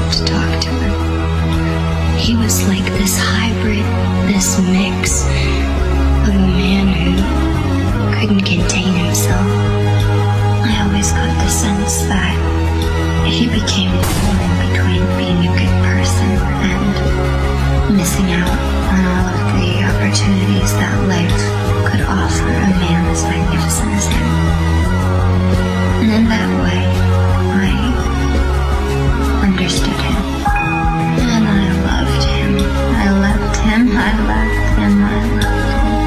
to talk to him. He was like this hybrid, this mix of a man who couldn't contain himself. I always got the sense that he became torn between being a good person and missing out on all of the opportunities that life could offer a man as magnificent as him. And in that way, I understood him. And I loved him. I loved him. I loved him. I loved him.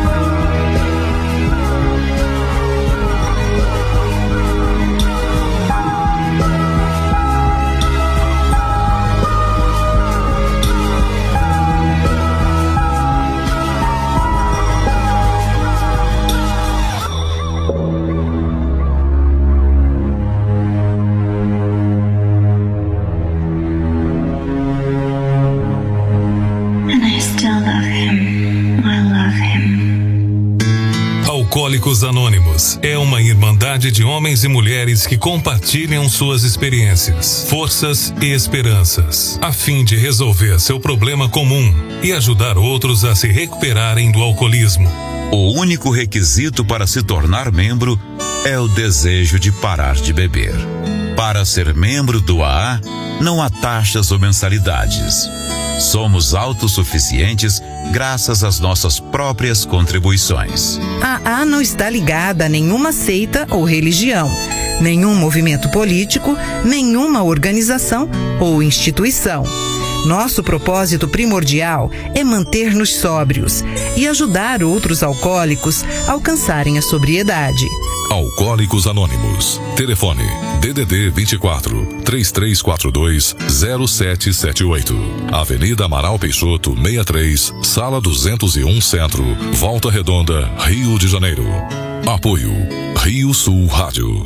Alcoólicos Anônimos é uma irmandade de homens e mulheres que compartilham suas experiências, forças e esperanças, a fim de resolver seu problema comum e ajudar outros a se recuperarem do alcoolismo. O único requisito para se tornar membro é o desejo de parar de beber. Para ser membro do AA, não há taxas ou mensalidades. Somos autossuficientes graças às nossas próprias contribuições. A AA não está ligada a nenhuma seita ou religião, nenhum movimento político, nenhuma organização ou instituição. Nosso propósito primordial é manter-nos sóbrios e ajudar outros alcoólicos a alcançarem a sobriedade. Alcoólicos Anônimos. Telefone DDD 24 3342 0778. Avenida Amaral Peixoto 63, Sala 201 Centro, Volta Redonda, Rio de Janeiro. Apoio Rio Sul Rádio.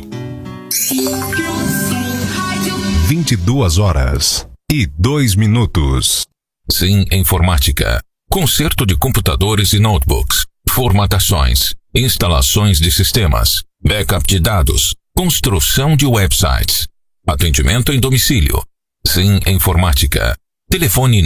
22h02. Sim Informática. Conserto de computadores e notebooks. Formatações. Instalações de sistemas. Backup de dados. Construção de websites. Atendimento em domicílio. Sim Informática. Telefone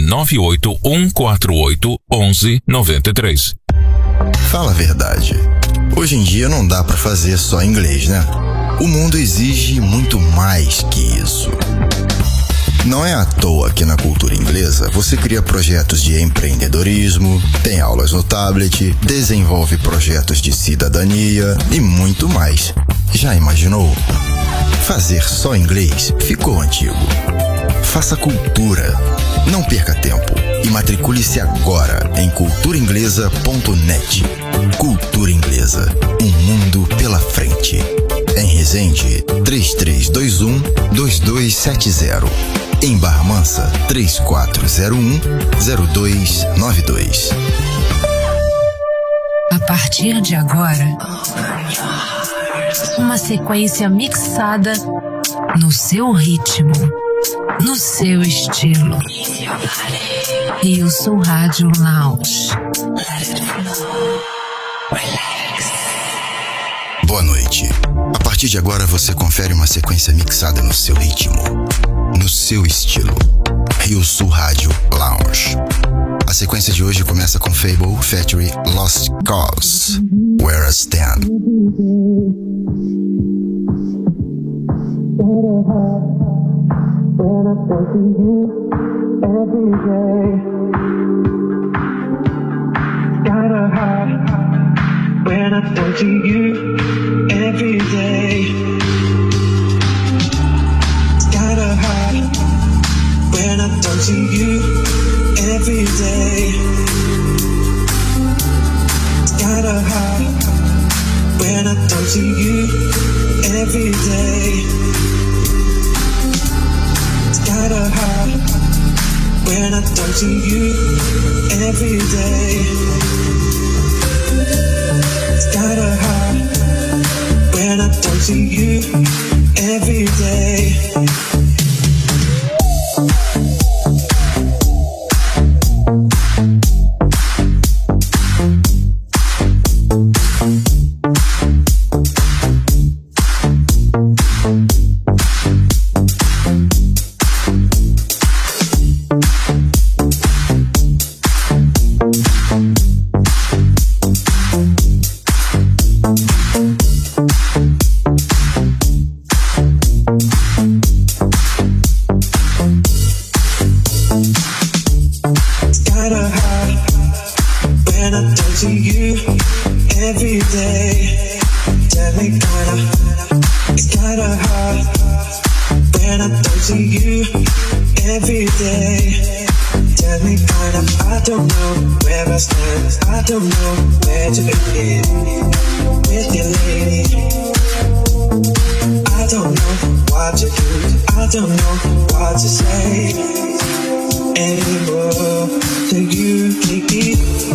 981481193. Fala a verdade. Hoje em dia não dá pra fazer só inglês, né? O mundo exige muito mais que isso. Não é à toa que na cultura inglesa você cria projetos de empreendedorismo, tem aulas no tablet, desenvolve projetos de cidadania e muito mais. Já imaginou? Fazer só inglês ficou antigo. Faça cultura. Não perca tempo e matricule-se agora em culturainglesa.net. Cultura Inglesa. Um mundo pela frente. Em Resende, 3321-2270. Em Barra Mansa, 3401-0292. A partir de agora, uma sequência mixada no seu ritmo, no seu estilo. Rio Sul Rádio Lounge. Boa noite. A partir de agora você confere uma sequência mixada no seu ritmo, no seu estilo. Rio Sul Rádio Lounge. A sequência de hoje começa com Fable featuring Lost Cause, Where I Stand. When I think of you every day, gotta hide. When I think of you every day, gotta hide. When I think of you every day, gotta hide. When I think of you every day, gotta hide. When I talk to you every day, gotta hide. When I talk to you every day. heart when I don't see you every day. Tell me kind of, I don't know where I stand, I don't know where to begin with you, lady. I don't know what to do, I don't know what to say anymore. Do you take me?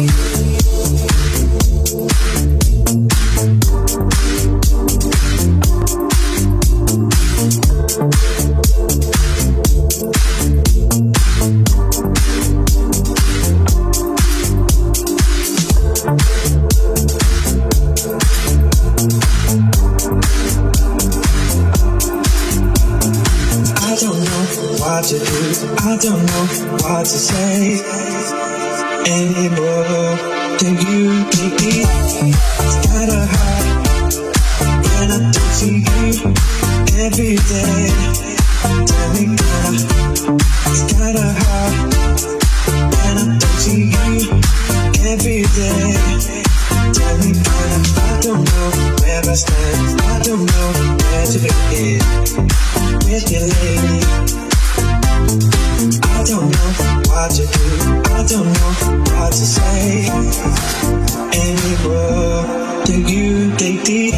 To do, I don't know what to say anymore. Do you take me? It's kinda hard when I don't see you every day. Tell me kinda, it's kinda hard when I don't see you every day. Tell me kinda, I don't know where I stand, I don't know where to begin with you, lady. I don't know what to do, I don't know what to say anymore. Do you take me?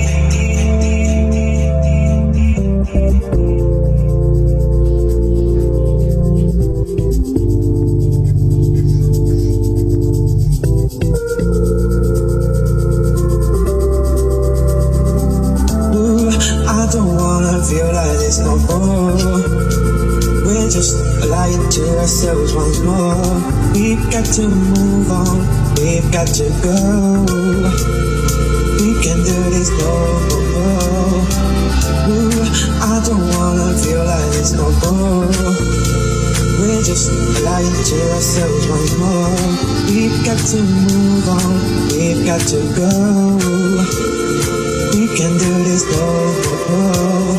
Ooh, I don't wanna feel like this no more. We're just lying to ourselves once more. We've got to move on, we've got to go. We can do this no more. Ooh, I don't wanna feel like this no more. We're just lying to ourselves once more. We've got to move on, we've got to go. We can do this no more.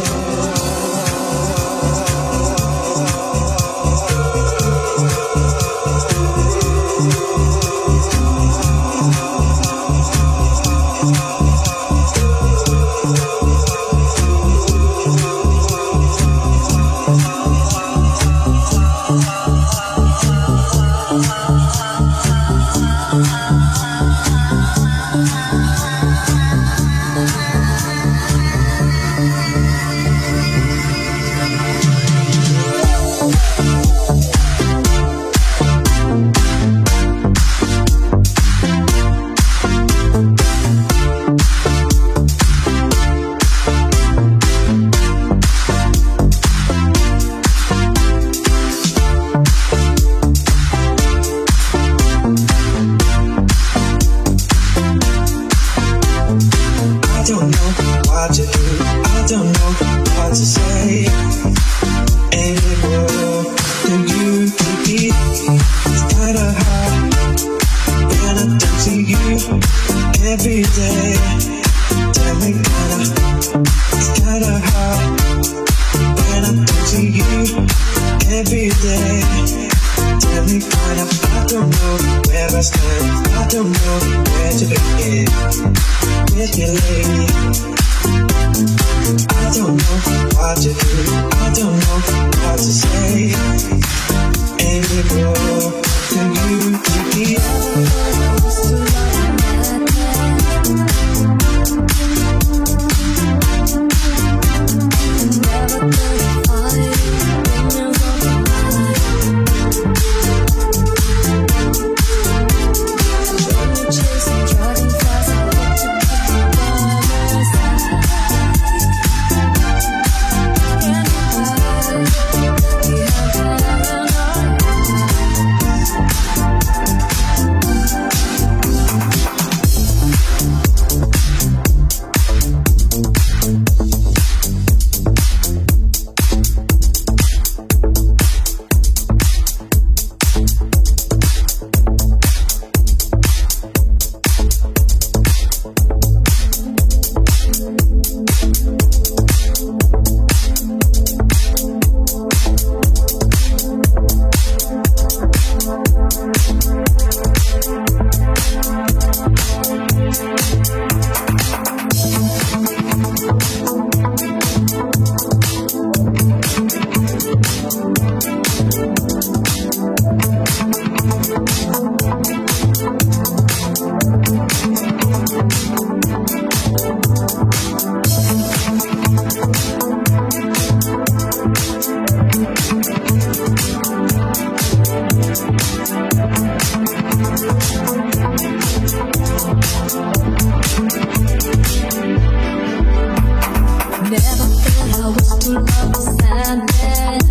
love is sadness.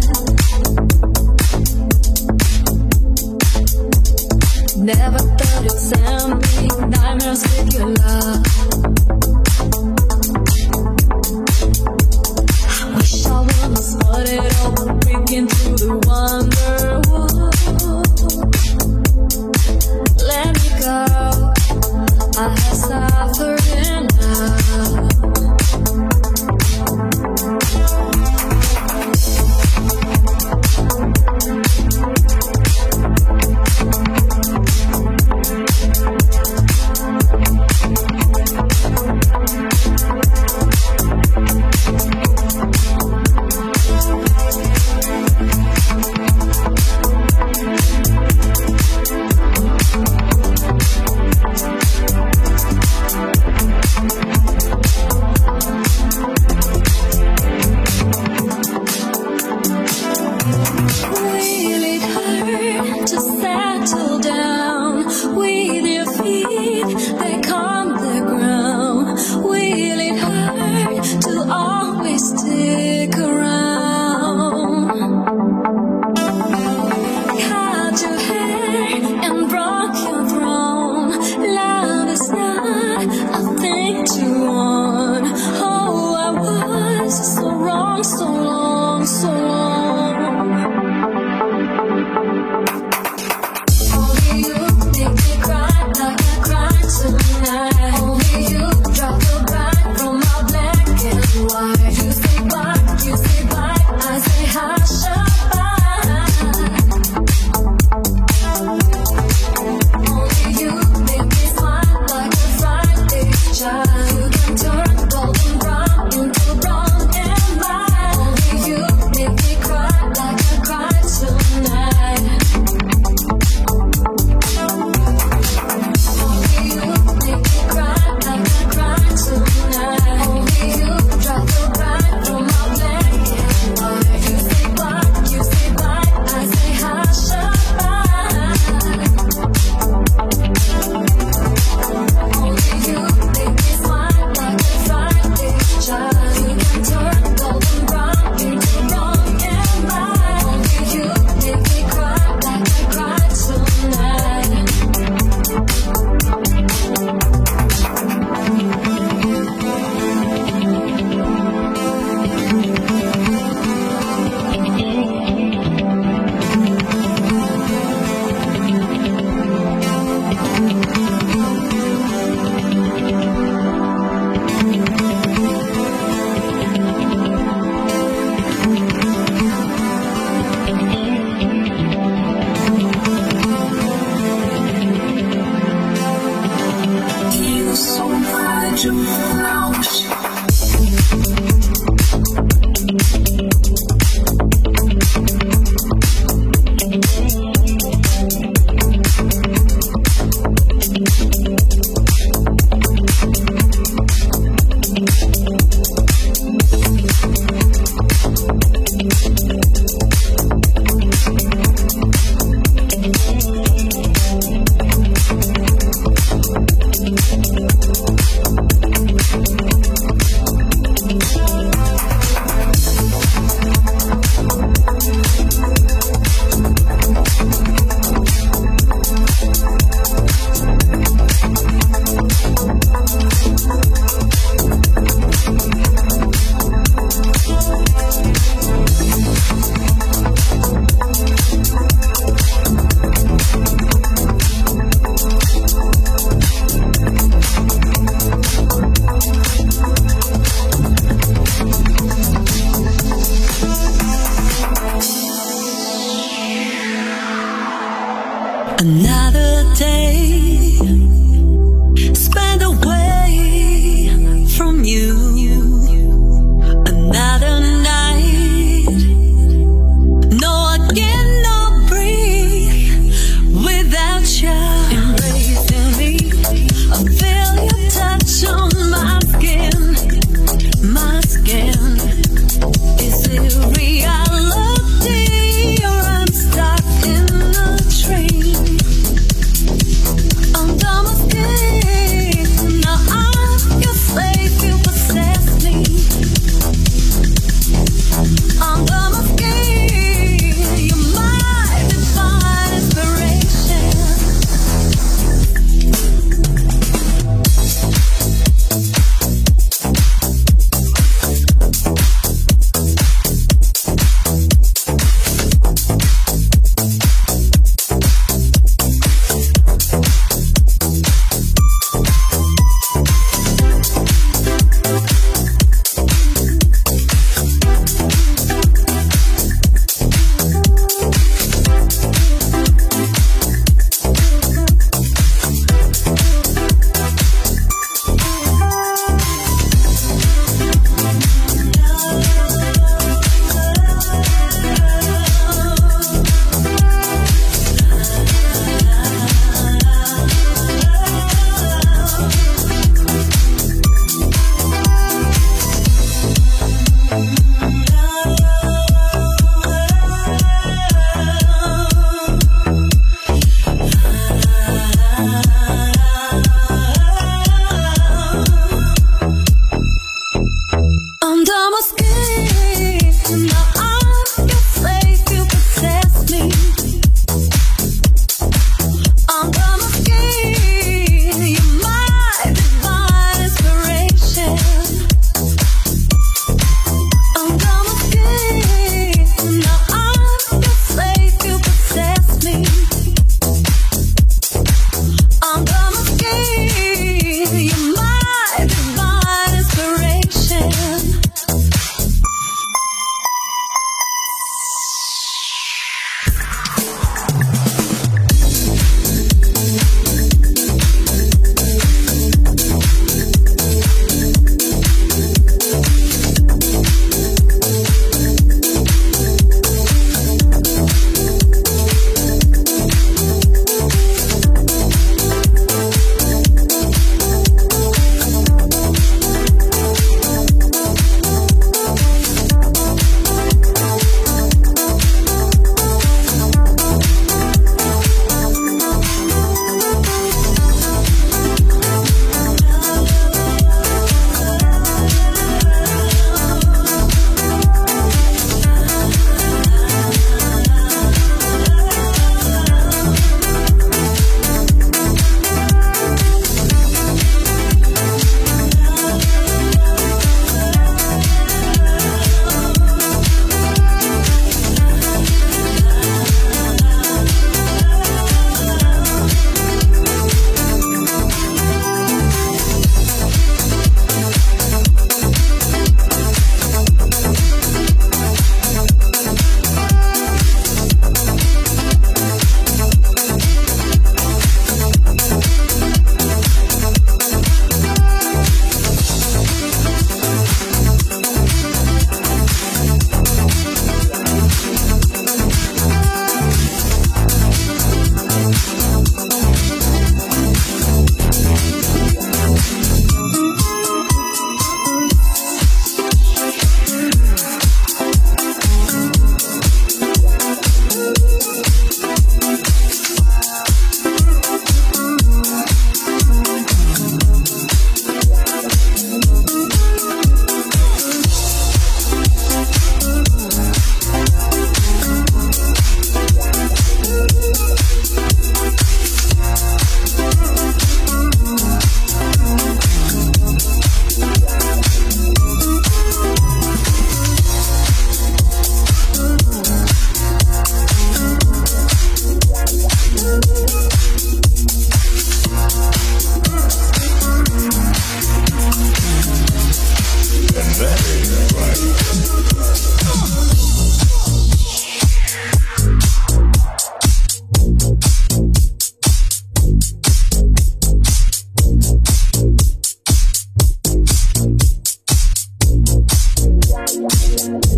Never thought you'd send me nightmares with your love. Wish I wouldn't spot it all, breaking through the wonder wall. Let me go, I have suffered enough. Another day spent away from you. Another night, no, I cannot breathe without you embracing me. I feel your touch on my skin, my skin. Is it reality or I'm stuck in a dream?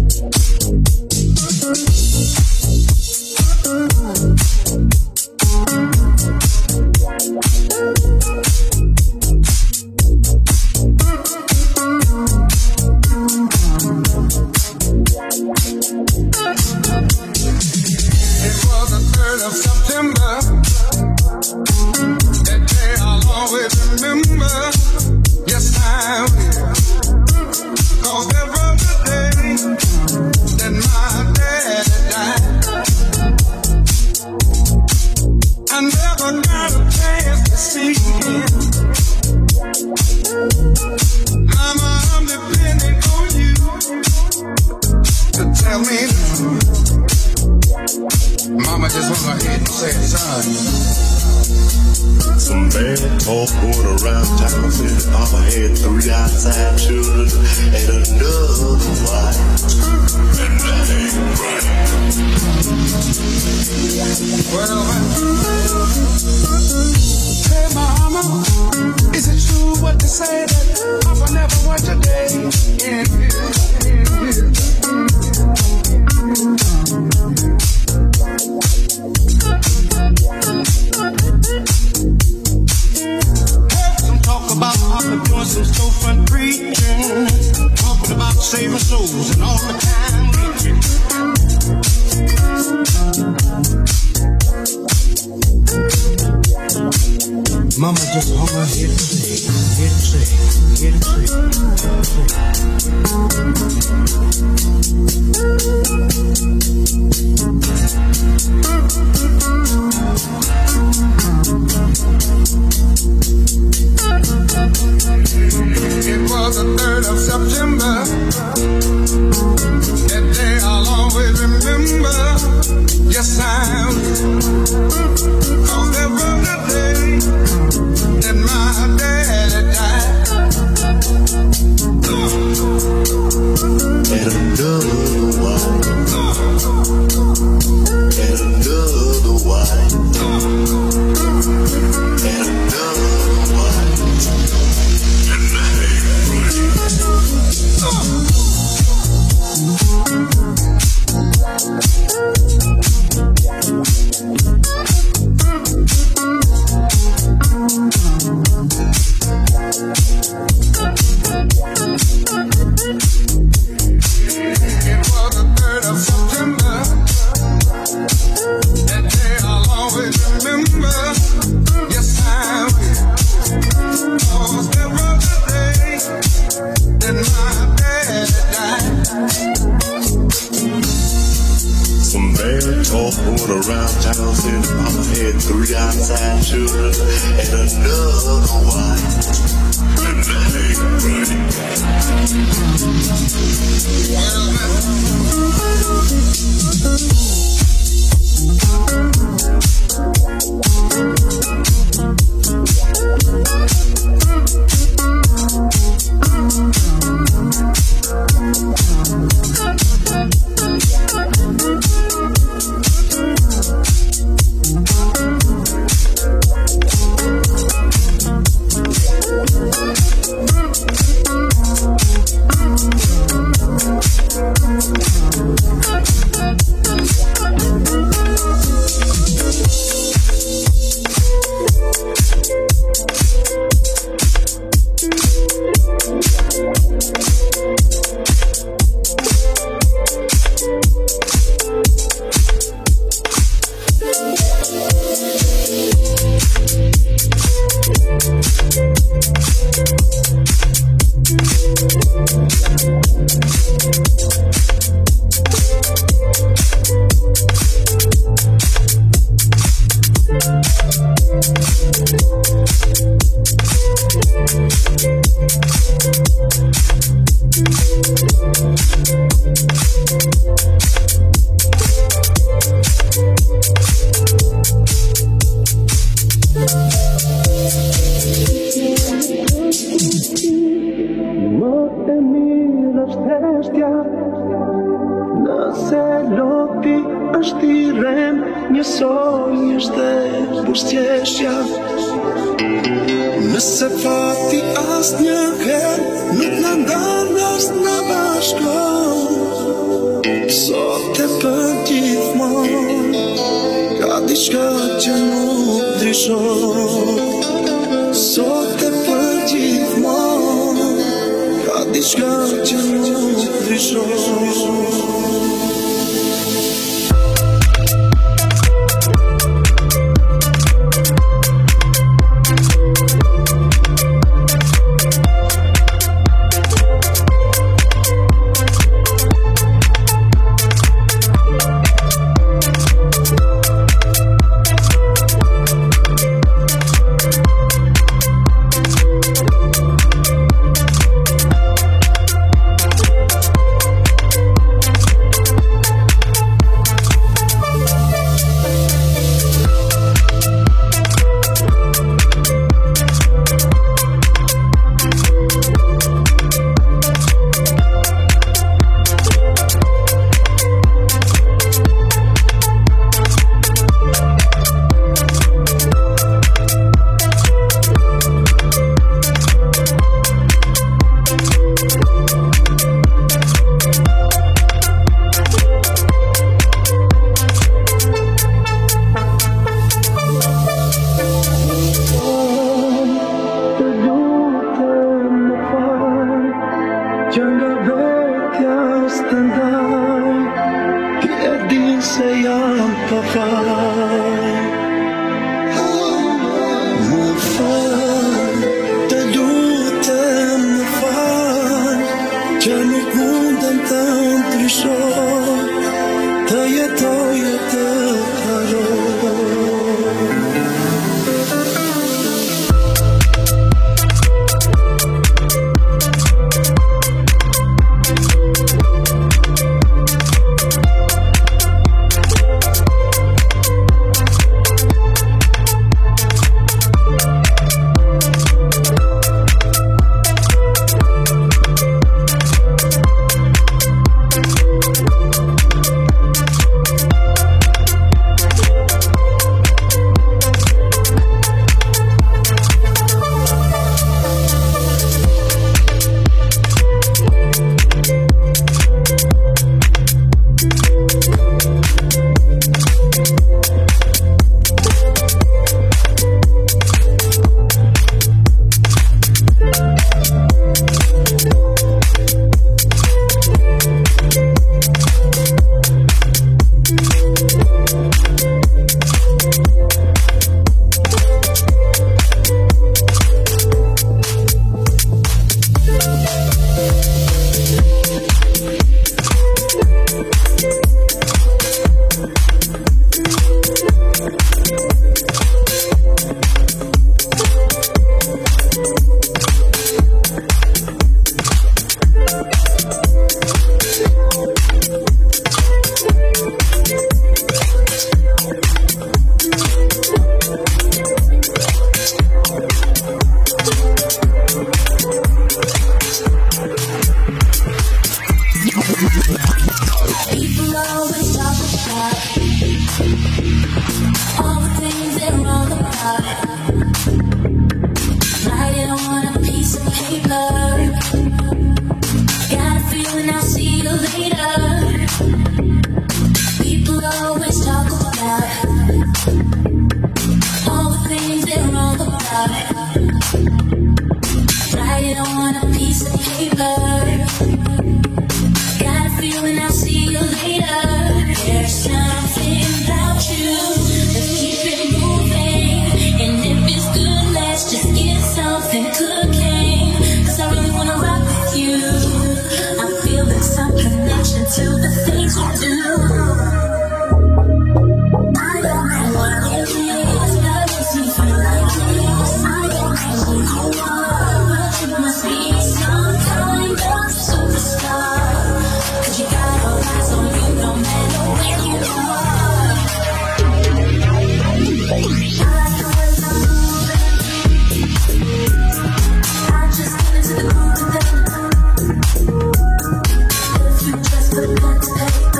Nëse fati asnjëherë nuk na ndan as na bashkon, Só te për gjithmonë, ka diçka që nuk ndryshon. Sot te për gjithmonë, ka diçka që nuk ndryshon. Just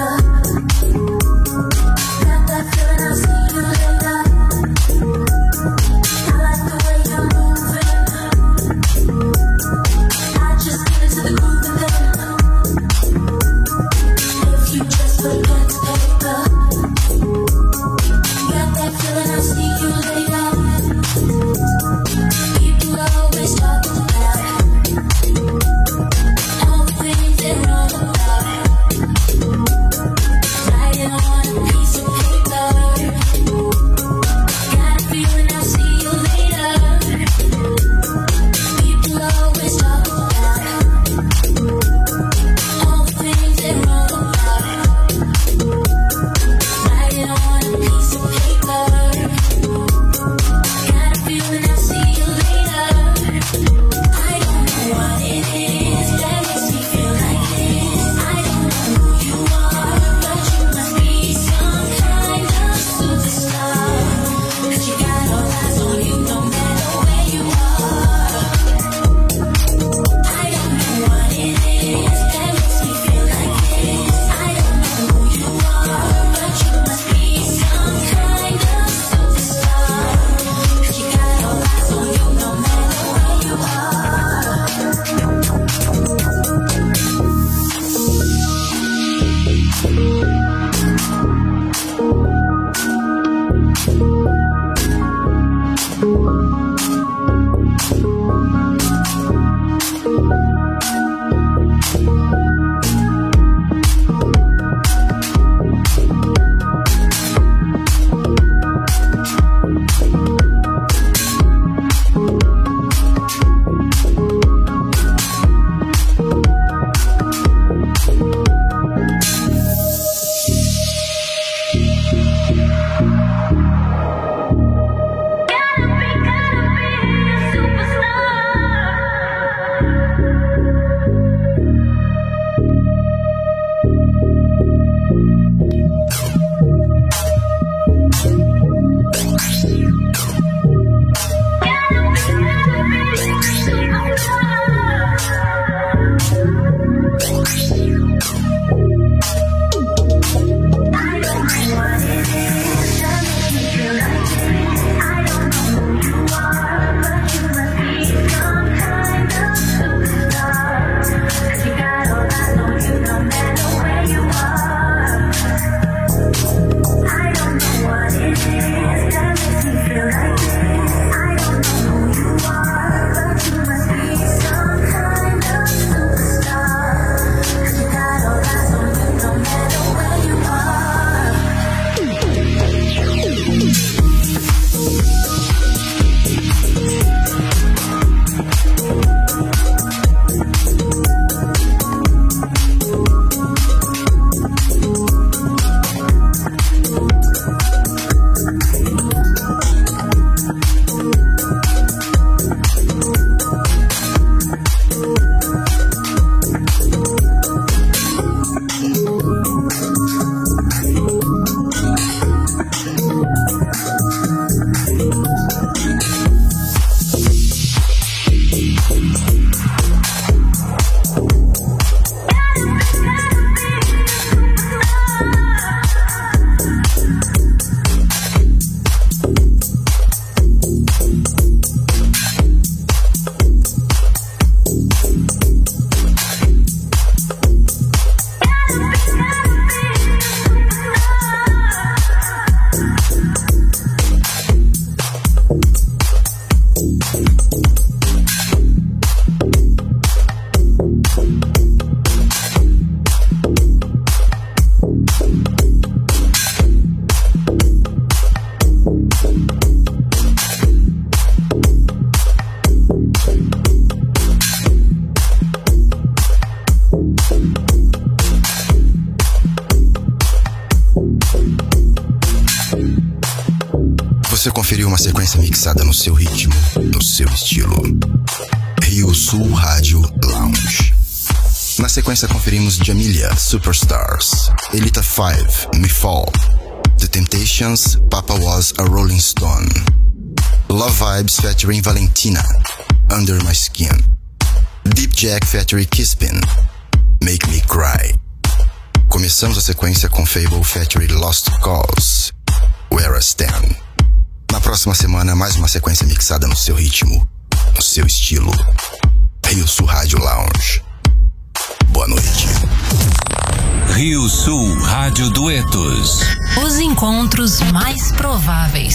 Você conferiu uma sequência mixada no seu ritmo, no seu estilo. Rio Sul Rádio Lounge. Na sequência conferimos Jamilia, Superstars, Elita 5, Me Fall, The Temptations, Papa Was a Rolling Stone, Love Vibes featuring Valentina, Under My Skin, Deep Jack featuring Kispin, Make Me Cry. Começamos a sequência com Fable featuring Lost Cause, Where I Stand. Na próxima semana, mais uma sequência mixada no seu ritmo, no seu estilo. Rio Sul Rádio Lounge. Boa noite. Rio Sul Rádio Duetos. Os encontros mais prováveis.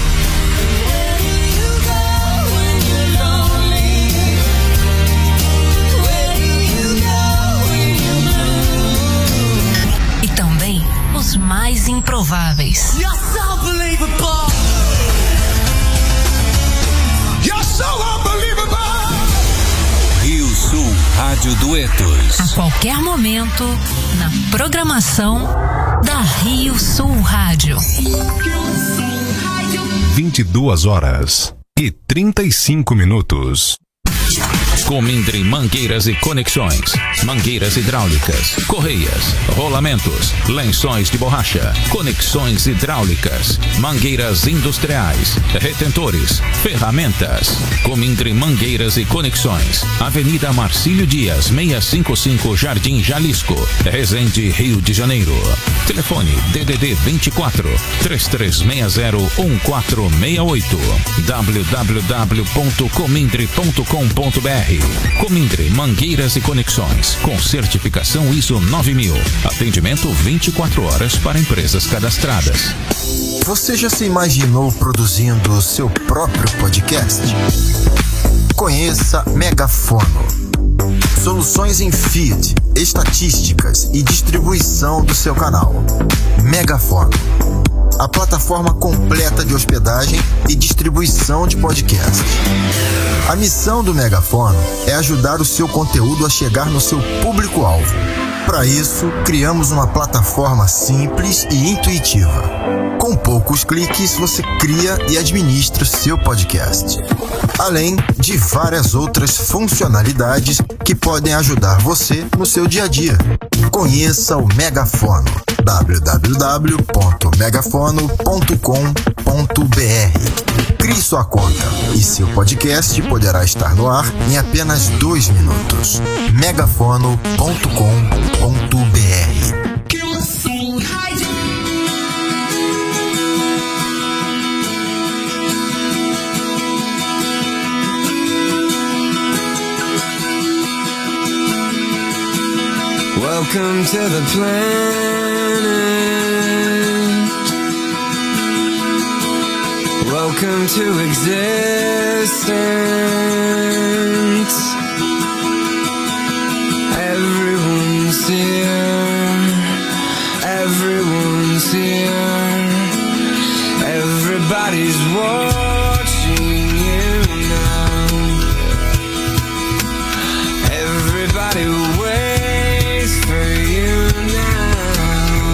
E também os mais improváveis. You're so unbelievable. You're so unbelievable. Rio Sul Rádio Duetos. A qualquer momento, na programação da Rio Sul Rádio. 22h35. Comindre Mangueiras e Conexões, mangueiras hidráulicas, correias, rolamentos, lençóis de borracha, conexões hidráulicas, mangueiras industriais, retentores, ferramentas. Comindre Mangueiras e Conexões, Avenida Marcílio Dias, 655 Jardim Jalisco, Resende, Rio de Janeiro. Telefone DDD 24 3360 1468 www.comindre.com.br. Comindre, mangueiras e conexões, com certificação ISO 9000. Atendimento 24 horas para empresas cadastradas. Você já se imaginou produzindo o seu próprio podcast? Conheça Megafono. Soluções em feed, estatísticas e distribuição do seu canal. Megafono. A plataforma completa de hospedagem e distribuição de podcasts. A missão do Megafono é ajudar o seu conteúdo a chegar no seu público-alvo. Para isso, criamos uma plataforma simples e intuitiva. Com poucos cliques, você cria e administra seu podcast. Além de várias outras funcionalidades que podem ajudar você no seu dia a dia. Conheça o Megafono. www.megafono.com.br. Crie sua conta e seu podcast poderá estar no ar em apenas 2 minutos. megafono.com.br. Welcome to the planet. Welcome to existence. Everyone's here. Everyone's here. Everybody's watching you now. Everybody waits for you now.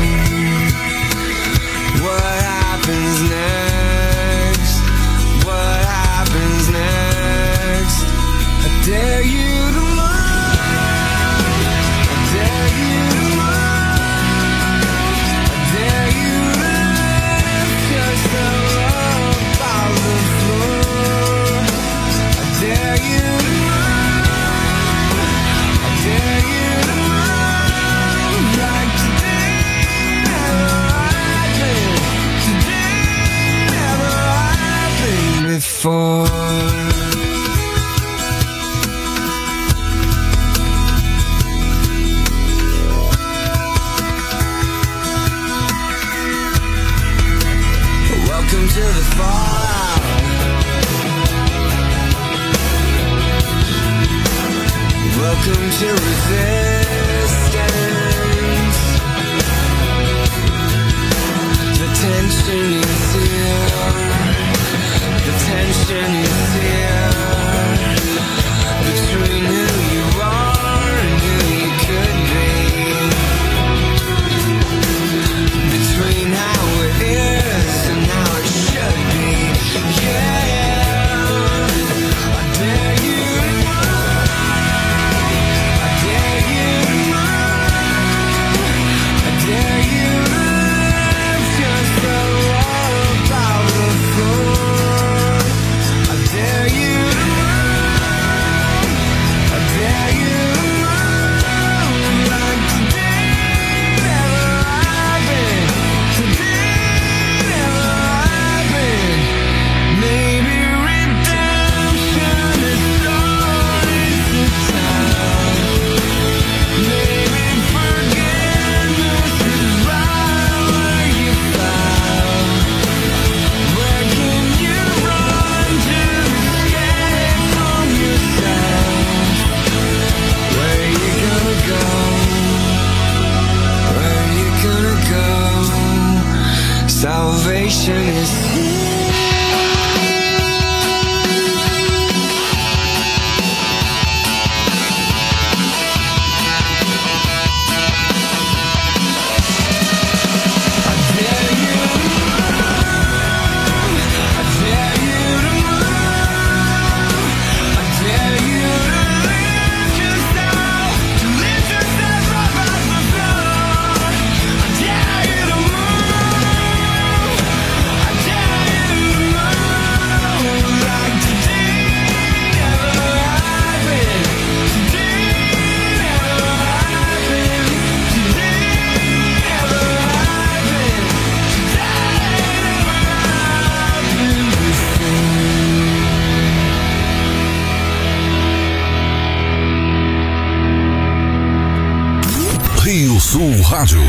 What happens next? What happens next? I dare you to love. I dare you to love. I dare you to lift yourself up off the floor. I dare you to love. I dare you to love like today never happened. Today never happened before. Welcome to the fallout. Welcome to resistance. The tension is here. The tension is here. Between who you are and who you could be. Between how it is and how it should be. Yeah, I dare you to love. I dare you to love. I dare you to lift yourself up out of the floor. I dare you to love. I dare you to love like today never happened. Today never happened. Maybe redemption is all it's time. Maybe forgiveness is right where you found. Where can you run to escape from yourself? Where you gonna go? Where you gonna go? Salvation is I dare Rádio.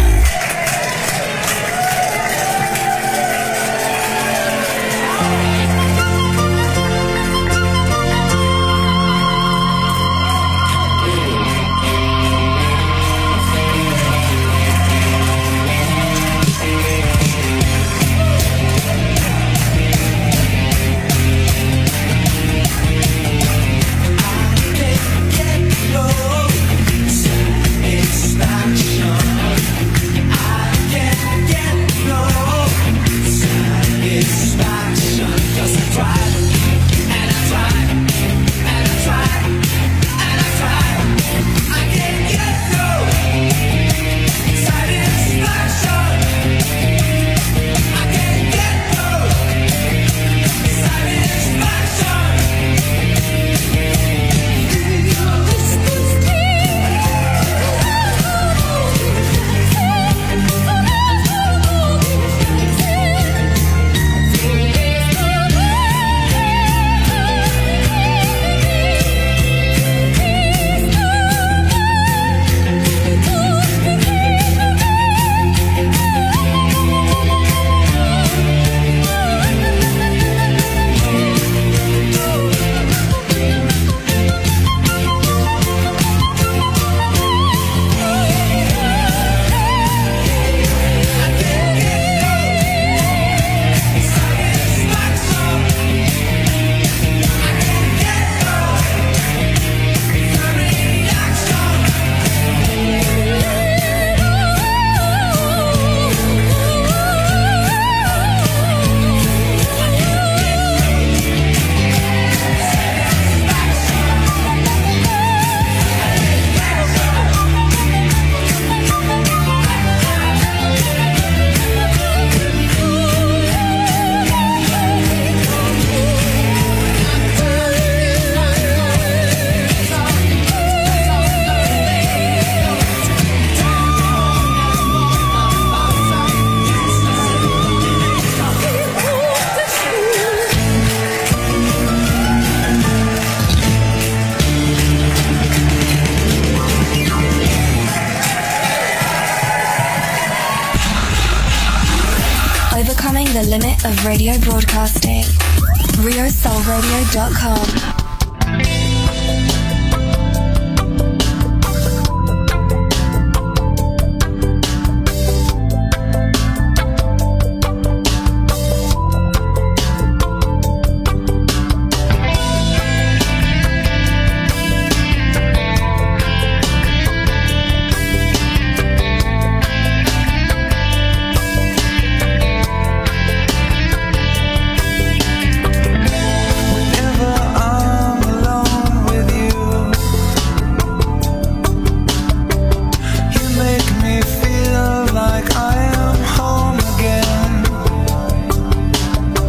Overcoming the limit of radio broadcasting. RioSoulRadio.com.